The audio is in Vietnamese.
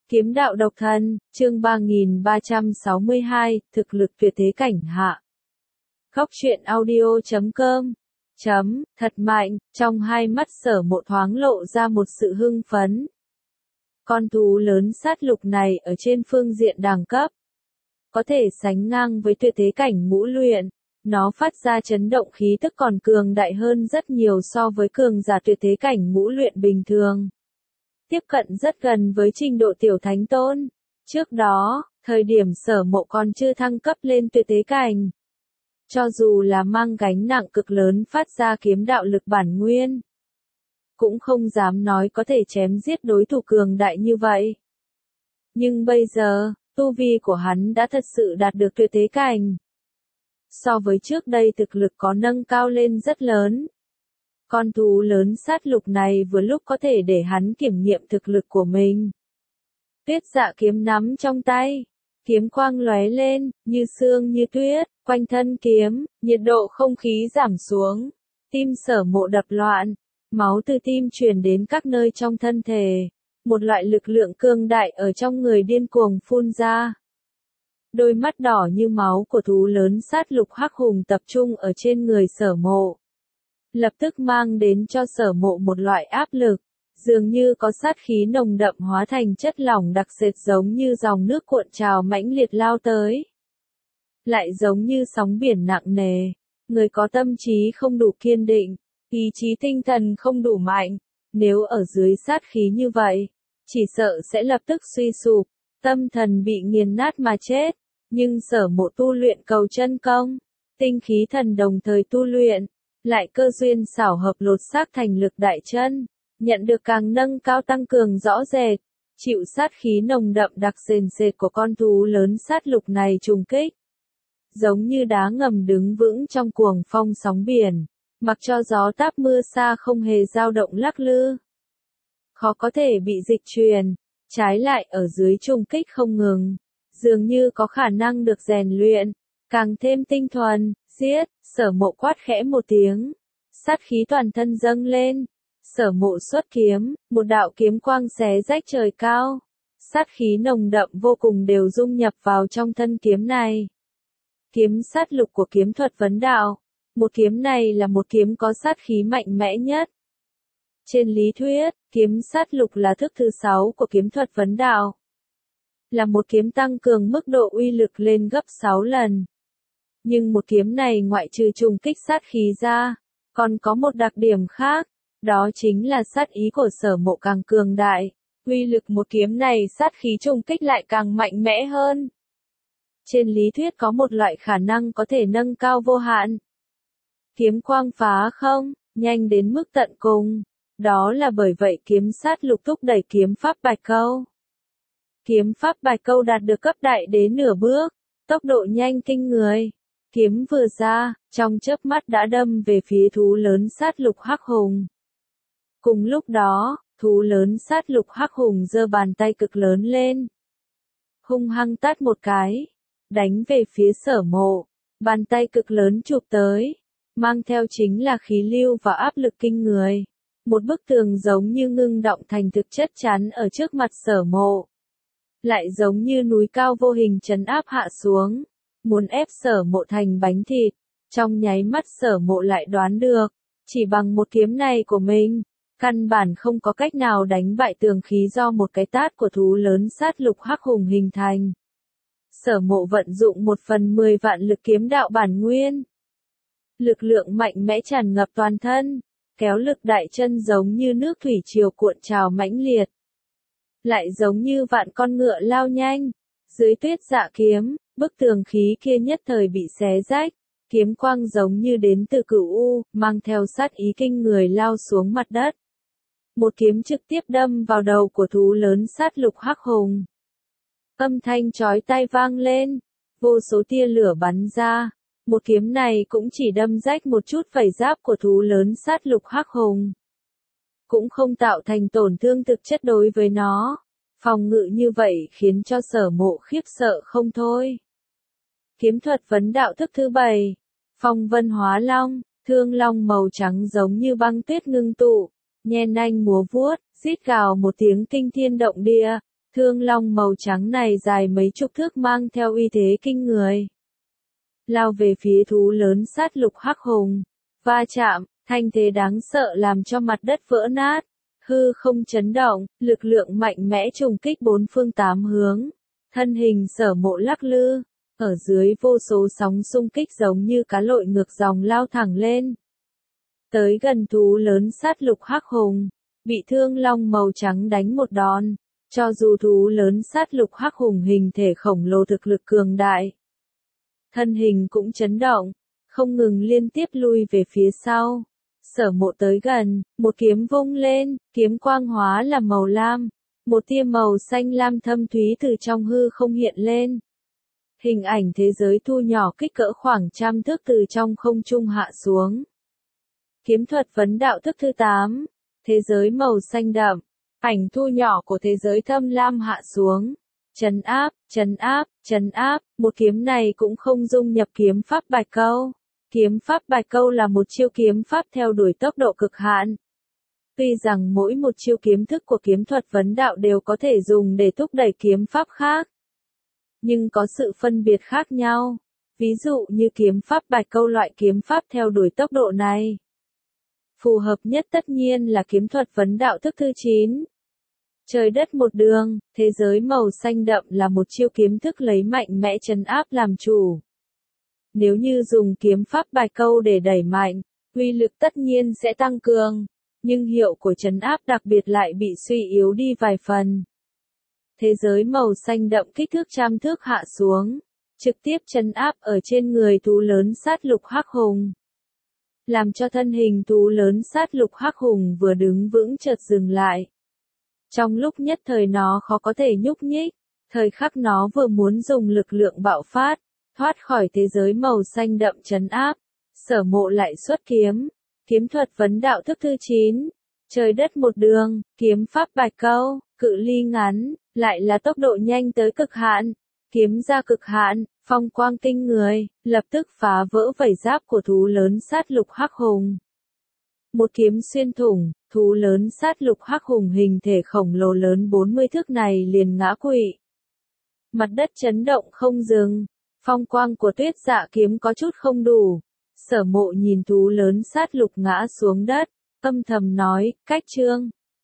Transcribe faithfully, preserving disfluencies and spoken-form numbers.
Kiếm đạo độc thân, chương ba nghìn ba trăm sáu mươi hai, thực lực tuyệt thế cảnh hạ. Góc truyện audio chấm com chấm, thật mạnh, trong hai mắt Sở Mộ thoáng lộ ra một sự hưng phấn. Con thú lớn sát lục này ở trên phương diện đẳng cấp, có thể sánh ngang với tuyệt thế cảnh ngũ luyện. Nó phát ra chấn động khí tức còn cường đại hơn rất nhiều so với cường giả tuyệt thế cảnh ngũ luyện bình thường. Tiếp cận rất gần với trình độ tiểu thánh tôn. Trước đó, thời điểm Sở Mộ còn chưa thăng cấp lên tuyệt thế cảnh, cho dù là mang gánh nặng cực lớn phát ra kiếm đạo lực bản nguyên, cũng không dám nói có thể chém giết đối thủ cường đại như vậy. Nhưng bây giờ, tu vi của hắn đã thật sự đạt được tuyệt thế cảnh. So với trước đây thực lực có nâng cao lên rất lớn. Con thú lớn sát lục này vừa lúc có thể để hắn kiểm nghiệm thực lực của mình. Tuyết Dạ kiếm nắm trong tay, kiếm quang lóe lên, như sương như tuyết, quanh thân kiếm, nhiệt độ không khí giảm xuống. Tim Sở Mộ đập loạn, máu từ tim truyền đến các nơi trong thân thể. Một loại lực lượng cường đại ở trong người điên cuồng phun ra. Đôi mắt đỏ như máu của thú lớn sát lục hắc hùng tập trung ở trên người Sở Mộ. Lập tức mang đến cho Sở Mộ một loại áp lực, dường như có sát khí nồng đậm hóa thành chất lỏng đặc sệt giống như dòng nước cuộn trào mãnh liệt lao tới. Lại giống như sóng biển nặng nề, người có tâm trí không đủ kiên định, ý chí tinh thần không đủ mạnh, nếu ở dưới sát khí như vậy, chỉ sợ sẽ lập tức suy sụp, tâm thần bị nghiền nát mà chết. Nhưng Sở Mộ tu luyện cầu chân công, tinh khí thần đồng thời tu luyện, lại cơ duyên xảo hợp lột xác thành lực đại chân, nhận được càng nâng cao tăng cường rõ rệt, chịu sát khí nồng đậm đặc sền sệt của con thú lớn sát lục này trùng kích. Giống như đá ngầm đứng vững trong cuồng phong sóng biển, mặc cho gió táp mưa xa không hề dao động lắc lư. Khó có thể bị dịch truyền, trái lại ở dưới trùng kích không ngừng, dường như có khả năng được rèn luyện, càng thêm tinh thuần. Giết, Sở Mộ quát khẽ một tiếng, sát khí toàn thân dâng lên, Sở Mộ xuất kiếm, một đạo kiếm quang xé rách trời cao, sát khí nồng đậm vô cùng đều dung nhập vào trong thân kiếm này. Kiếm sát lục của kiếm thuật vấn đạo, một kiếm này là một kiếm có sát khí mạnh mẽ nhất. Trên lý thuyết, kiếm sát lục là thức thứ sáu của kiếm thuật vấn đạo, là một kiếm tăng cường mức độ uy lực lên gấp sáu lần. Nhưng một kiếm này ngoại trừ trùng kích sát khí ra, còn có một đặc điểm khác, đó chính là sát ý của Sở Mộ càng cường đại, uy lực một kiếm này sát khí trùng kích lại càng mạnh mẽ hơn. Trên lý thuyết có một loại khả năng có thể nâng cao vô hạn. Kiếm quang phá không, nhanh đến mức tận cùng, đó là bởi vậy kiếm sát lục thúc đẩy kiếm pháp Bạch Câu. Kiếm pháp Bạch Câu đạt được cấp đại đế nửa bước, tốc độ nhanh kinh người. Kiếm vừa ra, trong chớp mắt đã đâm về phía thú lớn sát lục hắc hùng. Cùng lúc đó, thú lớn sát lục hắc hùng giơ bàn tay cực lớn lên, hung hăng tát một cái, đánh về phía Sở Mộ. Bàn tay cực lớn chụp tới, mang theo chính là khí lưu và áp lực kinh người. Một bức tường giống như ngưng động thành thực chất chắn ở trước mặt Sở Mộ, lại giống như núi cao vô hình trấn áp hạ xuống, muốn ép Sở Mộ thành bánh thịt. Trong nháy mắt Sở Mộ lại đoán được, chỉ bằng một kiếm này của mình, căn bản không có cách nào đánh bại tường khí do một cái tát của thú lớn sát lục hắc hùng hình thành. Sở Mộ vận dụng một phần mười vạn lực kiếm đạo bản nguyên. Lực lượng mạnh mẽ tràn ngập toàn thân, kéo lực đại chân giống như nước thủy triều cuộn trào mãnh liệt. Lại giống như vạn con ngựa lao nhanh, dưới Tuyết Dạ kiếm, bức tường khí kia nhất thời bị xé rách, kiếm quang giống như đến từ cửu u, mang theo sát ý kinh người lao xuống mặt đất. Một kiếm trực tiếp đâm vào đầu của thú lớn sát lục hắc hùng. Âm thanh chói tai vang lên, vô số tia lửa bắn ra, một kiếm này cũng chỉ đâm rách một chút vảy giáp của thú lớn sát lục hắc hùng, cũng không tạo thành tổn thương thực chất đối với nó. Phòng ngự như vậy khiến cho Sở Mộ khiếp sợ không thôi. Kiếm thuật vấn đạo thức thứ bảy, Phong Vân Hóa Long, thương long màu trắng giống như băng tuyết ngưng tụ, nhen nanh múa vuốt, rít gào một tiếng kinh thiên động địa, Thương long màu trắng này dài mấy chục thước mang theo uy thế kinh người. Lao về phía thú lớn sát lục hắc hùng. Va chạm, thanh thế đáng sợ làm cho mặt đất vỡ nát. Hư không chấn động, lực lượng mạnh mẽ trùng kích bốn phương tám hướng. Thân hình Sở Mộ lắc lư. Ở dưới vô số sóng xung kích giống như cá lội ngược dòng lao thẳng lên. Tới gần thú lớn sát lục hắc hùng. Bị thương long màu trắng đánh một đòn. Cho dù thú lớn sát lục hắc hùng hình thể khổng lồ thực lực cường đại. Thân hình cũng chấn động, không ngừng liên tiếp lui về phía sau. Sở Mộ tới gần, một kiếm vung lên, kiếm quang hóa là màu lam. Một tia màu xanh lam thâm thúy từ trong hư không hiện lên. Hình ảnh thế giới thu nhỏ kích cỡ khoảng trăm thước từ trong không trung hạ xuống. Kiếm thuật vấn đạo thức thứ tám. Thế giới màu xanh đậm. Ảnh thu nhỏ của thế giới thâm lam hạ xuống. Trấn áp, trấn áp, trấn áp. Một kiếm này cũng không dung nhập kiếm pháp Bạch Câu. Kiếm pháp Bạch Câu là một chiêu kiếm pháp theo đuổi tốc độ cực hạn. Tuy rằng mỗi một chiêu kiếm thức của kiếm thuật vấn đạo đều có thể dùng để thúc đẩy kiếm pháp khác. Nhưng có sự phân biệt khác nhau. Ví dụ như kiếm pháp Bạch Câu loại kiếm pháp theo đuổi tốc độ này. Phù hợp nhất tất nhiên là kiếm thuật vấn đạo thức thứ chín. Trời đất một đường, thế giới màu xanh đậm là một chiêu kiếm thức lấy mạnh mẽ trấn áp làm chủ. Nếu như dùng kiếm pháp Bạch Câu để đẩy mạnh, uy lực tất nhiên sẽ tăng cường, nhưng hiệu của trấn áp đặc biệt lại bị suy yếu đi vài phần. Thế giới màu xanh đậm kích thước trăm thước hạ xuống, trực tiếp trấn áp ở trên người thú lớn sát lục hắc hùng. Làm cho thân hình thú lớn sát lục hắc hùng vừa đứng vững chợt dừng lại. Trong lúc nhất thời nó khó có thể nhúc nhích, thời khắc nó vừa muốn dùng lực lượng bạo phát, thoát khỏi thế giới màu xanh đậm trấn áp, Sở Mộ lại xuất kiếm, kiếm thuật vấn đạo thức thứ chín, trời đất một đường, kiếm pháp Bạch Câu, cự ly ngắn, lại là tốc độ nhanh tới cực hạn, kiếm ra cực hạn, phong quang kinh người, lập tức phá vỡ vảy giáp của thú lớn sát lục hắc hùng. Một kiếm xuyên thủng, thú lớn sát lục hắc hùng hình thể khổng lồ lớn bốn mươi thước này liền ngã quỵ. Mặt đất chấn động không dừng, phong quang của Tuyết Dạ kiếm có chút không đủ. Sở Mộ nhìn thú lớn sát lục ngã xuống đất, âm thầm nói, cách chương.